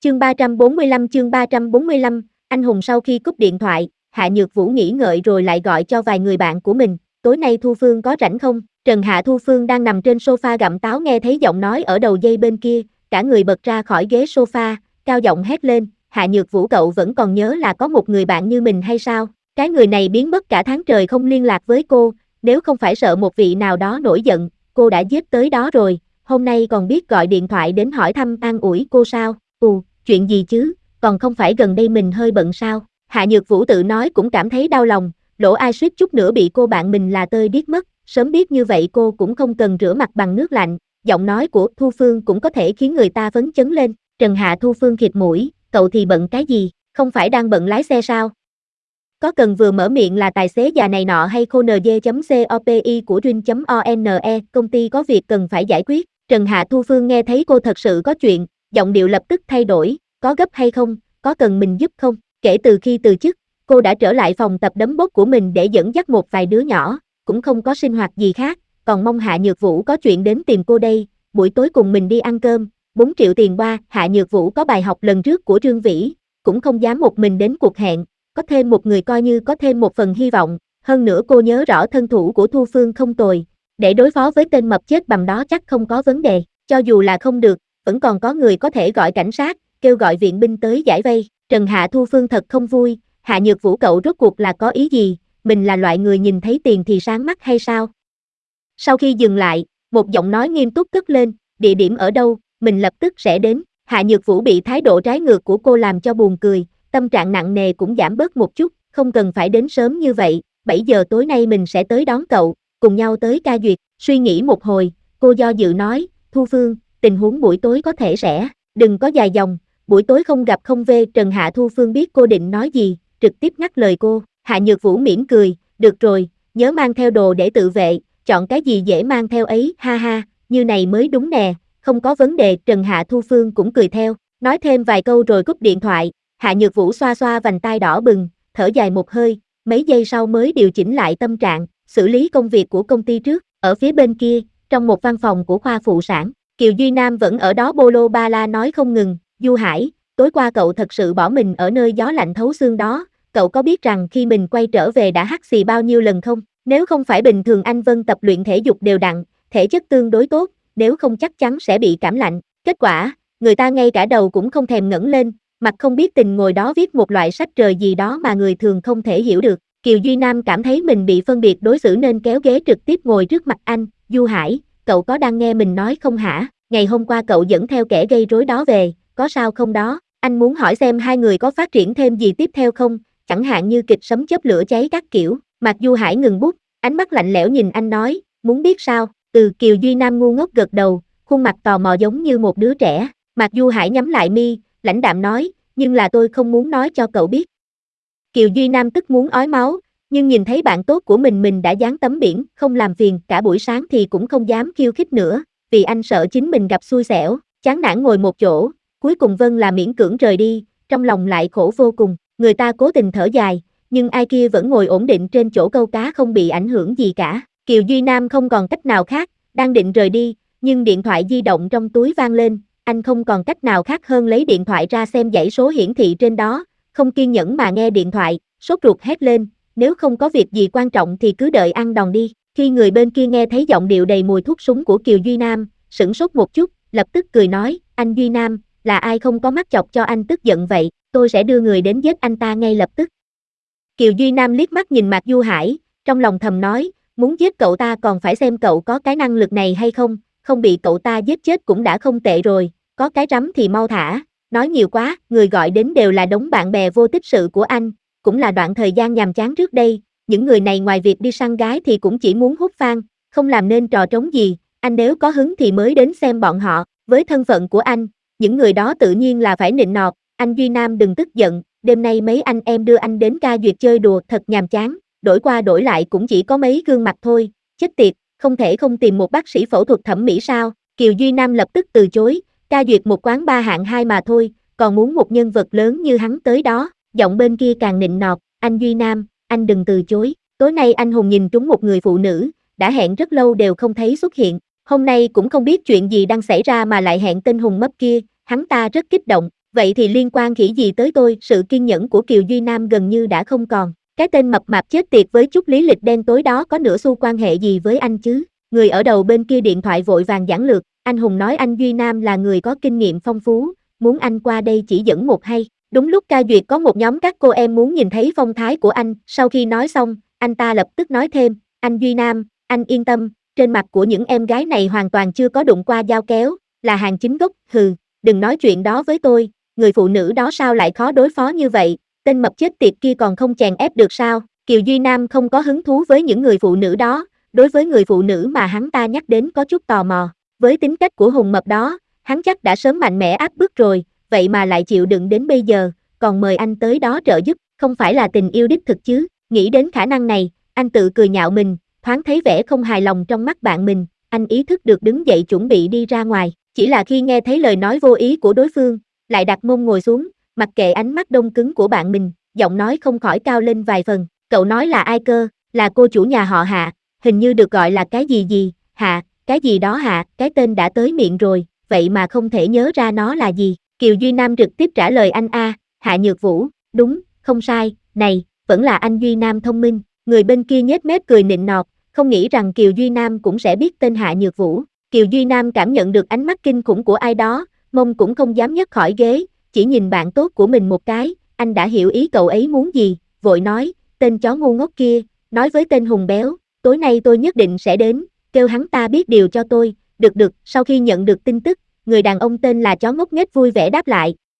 Chương 345, anh hùng sau khi cúp điện thoại, Hạ Nhược Vũ nghỉ ngợi rồi lại gọi cho vài người bạn của mình, tối nay Thu Phương có rảnh không? Trần Hạ Thu Phương đang nằm trên sofa gặm táo nghe thấy giọng nói ở đầu dây bên kia, cả người bật ra khỏi ghế sofa, cao giọng hét lên, Hạ Nhược Vũ cậu vẫn còn nhớ là có một người bạn như mình hay sao? Cái người này biến mất cả tháng trời không liên lạc với cô, nếu không phải sợ một vị nào đó nổi giận, cô đã giết tới đó rồi, hôm nay còn biết gọi điện thoại đến hỏi thăm an ủi cô sao? Chuyện gì chứ, còn không phải gần đây mình hơi bận sao? Hạ Nhược Vũ tự nói cũng cảm thấy đau lòng, lỗ ai suýt chút nữa bị cô bạn mình là tơi điếc mất, sớm biết như vậy cô cũng không cần rửa mặt bằng nước lạnh, giọng nói của Thu Phương cũng có thể khiến người ta phấn chấn lên, Trần Hạ Thu Phương khịt mũi, cậu thì bận cái gì, không phải đang bận lái xe sao? Có cần vừa mở miệng là tài xế già này nọ hay khôn.copi của Rin.one, công ty có việc cần phải giải quyết, Trần Hạ Thu Phương nghe thấy cô thật sự có chuyện, giọng điệu lập tức thay đổi, có gấp hay không, có cần mình giúp không? Kể từ khi từ chức, cô đã trở lại phòng tập đấm bốc của mình để dẫn dắt một vài đứa nhỏ, cũng không có sinh hoạt gì khác, còn mong Hạ Nhược Vũ có chuyện đến tìm cô đây, buổi tối cùng mình đi ăn cơm, 4 triệu tiền qua, Hạ Nhược Vũ có bài học lần trước của Trương Vĩ, cũng không dám một mình đến cuộc hẹn, có thêm một người coi như có thêm một phần hy vọng, hơn nữa cô nhớ rõ thân thủ của Thu Phương không tồi, để đối phó với tên mập chết bầm đó chắc không có vấn đề, cho dù là không được, vẫn còn có người có thể gọi cảnh sát, kêu gọi viện binh tới giải vây. Trần Hạ Thu Phương thật không vui, Hạ Nhược Vũ cậu rốt cuộc là có ý gì, mình là loại người nhìn thấy tiền thì sáng mắt hay sao? Sau khi dừng lại, một giọng nói nghiêm túc cất lên, địa điểm ở đâu, mình lập tức sẽ đến. Hạ Nhược Vũ bị thái độ trái ngược của cô làm cho buồn cười, tâm trạng nặng nề cũng giảm bớt một chút, không cần phải đến sớm như vậy, 7 giờ tối nay mình sẽ tới đón cậu, cùng nhau tới ca duyệt. Suy nghĩ một hồi, cô do dự nói, Thu Phương, tình huống buổi tối có thể sẽ, đừng có dài dòng, buổi tối không gặp không về. Trần Hạ Thu Phương biết cô định nói gì, trực tiếp ngắt lời cô. Hạ Nhược Vũ mỉm cười, được rồi, nhớ mang theo đồ để tự vệ, chọn cái gì dễ mang theo ấy, ha ha, như này mới đúng nè, không có vấn đề. Trần Hạ Thu Phương cũng cười theo, nói thêm vài câu rồi cúp điện thoại. Hạ Nhược Vũ xoa xoa vành tai đỏ bừng, thở dài một hơi, mấy giây sau mới điều chỉnh lại tâm trạng, xử lý công việc của công ty trước. Ở phía bên kia, trong một văn phòng của khoa phụ sản, Kiều Duy Nam vẫn ở đó bô lô ba la nói không ngừng, Du Hải, tối qua cậu thật sự bỏ mình ở nơi gió lạnh thấu xương đó, cậu có biết rằng khi mình quay trở về đã hắt xì bao nhiêu lần không? Nếu không phải bình thường anh Vân tập luyện thể dục đều đặn, thể chất tương đối tốt, nếu không chắc chắn sẽ bị cảm lạnh. Kết quả, người ta ngay cả đầu cũng không thèm ngẩng lên, mặt không biết tình ngồi đó viết một loại sách trời gì đó mà người thường không thể hiểu được. Kiều Duy Nam cảm thấy mình bị phân biệt đối xử nên kéo ghế trực tiếp ngồi trước mặt anh, Du Hải, cậu có đang nghe mình nói không hả? Ngày hôm qua cậu dẫn theo kẻ gây rối đó về, có sao không đó? Anh muốn hỏi xem hai người có phát triển thêm gì tiếp theo không, chẳng hạn như kịch sấm chớp lửa cháy các kiểu. Mạc Du Hải ngừng bút, ánh mắt lạnh lẽo nhìn anh nói, muốn biết sao? Kiều Duy Nam ngu ngốc gật đầu, khuôn mặt tò mò giống như một đứa trẻ. Mạc Du Hải nhắm lại mi, lãnh đạm nói, nhưng là tôi không muốn nói cho cậu biết. Kiều Duy Nam tức muốn ói máu, nhưng nhìn thấy bạn tốt của mình đã dán tấm biển, không làm phiền, cả buổi sáng thì cũng không dám khiêu khích nữa, vì anh sợ chính mình gặp xui xẻo, chán nản ngồi một chỗ, cuối cùng Vân là miễn cưỡng rời đi, trong lòng lại khổ vô cùng, người ta cố tình thở dài, nhưng ai kia vẫn ngồi ổn định trên chỗ câu cá không bị ảnh hưởng gì cả. Kiều Duy Nam không còn cách nào khác, đang định rời đi, nhưng điện thoại di động trong túi vang lên, anh không còn cách nào khác hơn lấy điện thoại ra xem dãy số hiển thị trên đó, không kiên nhẫn mà nghe điện thoại, sốt ruột hét lên, nếu không có việc gì quan trọng thì cứ đợi ăn đòn đi. Khi người bên kia nghe thấy giọng điệu đầy mùi thuốc súng của Kiều Duy Nam, sửng sốt một chút, lập tức cười nói, anh Duy Nam, là ai không có mắt chọc cho anh tức giận vậy, tôi sẽ đưa người đến giết anh ta ngay lập tức. Kiều Duy Nam liếc mắt nhìn Mạc Du Hải, trong lòng thầm nói, muốn giết cậu ta còn phải xem cậu có cái năng lực này hay không, không bị cậu ta giết chết cũng đã không tệ rồi, có cái rắm thì mau thả, nói nhiều quá, người gọi đến đều là đống bạn bè vô tích sự của anh, cũng là đoạn thời gian nhàm chán trước đây, những người này ngoài việc đi săn gái thì cũng chỉ muốn hút fan, không làm nên trò trống gì, anh nếu có hứng thì mới đến xem bọn họ, với thân phận của anh, những người đó tự nhiên là phải nịnh nọt, anh Duy Nam đừng tức giận, đêm nay mấy anh em đưa anh đến ca duyệt chơi đùa thật nhàm chán, đổi qua đổi lại cũng chỉ có mấy gương mặt thôi, chết tiệt, không thể không tìm một bác sĩ phẫu thuật thẩm mỹ sao? Kiều Duy Nam lập tức từ chối, ca duyệt một quán ba hạng 2 mà thôi, còn muốn một nhân vật lớn như hắn tới đó, giọng bên kia càng nịnh nọt, anh Duy Nam, anh đừng từ chối, tối nay anh hùng nhìn trúng một người phụ nữ, đã hẹn rất lâu đều không thấy xuất hiện, hôm nay cũng không biết chuyện gì đang xảy ra mà lại hẹn tên hùng mấp kia, hắn ta rất kích động, Vậy thì liên quan khỉ gì tới tôi? Sự kiên nhẫn của Kiều Duy Nam gần như đã không còn. Cái tên mập mạp chết tiệt với chút lý lịch đen tối đó có nửa xu quan hệ gì với anh chứ? Người ở đầu bên kia điện thoại vội vàng giảng lược, anh Hùng nói anh Duy Nam là người có kinh nghiệm phong phú, muốn anh qua đây chỉ dẫn một hay. Đúng lúc ca duyệt có một nhóm các cô em muốn nhìn thấy phong thái của anh, sau khi nói xong, anh ta lập tức nói thêm, anh Duy Nam, anh yên tâm, trên mặt của những em gái này hoàn toàn chưa có đụng qua dao kéo, là hàng chính gốc, hừ, đừng nói chuyện đó với tôi, người phụ nữ đó sao lại khó đối phó như vậy, tên mập chết tiệt kia còn không chèn ép được sao? Kiều Duy Nam không có hứng thú với những người phụ nữ đó, đối với người phụ nữ mà hắn ta nhắc đến có chút tò mò, với tính cách của hùng mập đó, hắn chắc đã sớm mạnh mẽ áp bức rồi, vậy mà lại chịu đựng đến bây giờ, còn mời anh tới đó trợ giúp, không phải là tình yêu đích thực chứ? Nghĩ đến khả năng này, anh tự cười nhạo mình, thoáng thấy vẻ không hài lòng trong mắt bạn mình, anh ý thức được đứng dậy chuẩn bị đi ra ngoài, chỉ là khi nghe thấy lời nói vô ý của đối phương, lại đặt mông ngồi xuống, mặc kệ ánh mắt đông cứng của bạn mình, giọng nói không khỏi cao lên vài phần, cậu nói là ai cơ? Là cô chủ nhà họ Hạ, hình như được gọi là cái gì gì, Hạ, cái gì đó Hạ, cái tên đã tới miệng rồi, vậy mà không thể nhớ ra nó là gì. Kiều Duy Nam trực tiếp trả lời anh a, Hạ Nhược Vũ, đúng, không sai, này, vẫn là anh Duy Nam thông minh, người bên kia nhếch mép cười nịnh nọt, không nghĩ rằng Kiều Duy Nam cũng sẽ biết tên Hạ Nhược Vũ. Kiều Duy Nam cảm nhận được ánh mắt kinh khủng của ai đó, mông cũng không dám nhấc khỏi ghế, chỉ nhìn bạn tốt của mình một cái, anh đã hiểu ý cậu ấy muốn gì, vội nói, tên chó ngu ngốc kia, nói với tên Hùng béo, tối nay tôi nhất định sẽ đến, kêu hắn ta biết điều cho tôi, được, sau khi nhận được tin tức, người đàn ông tên là chó ngốc nghếch vui vẻ đáp lại,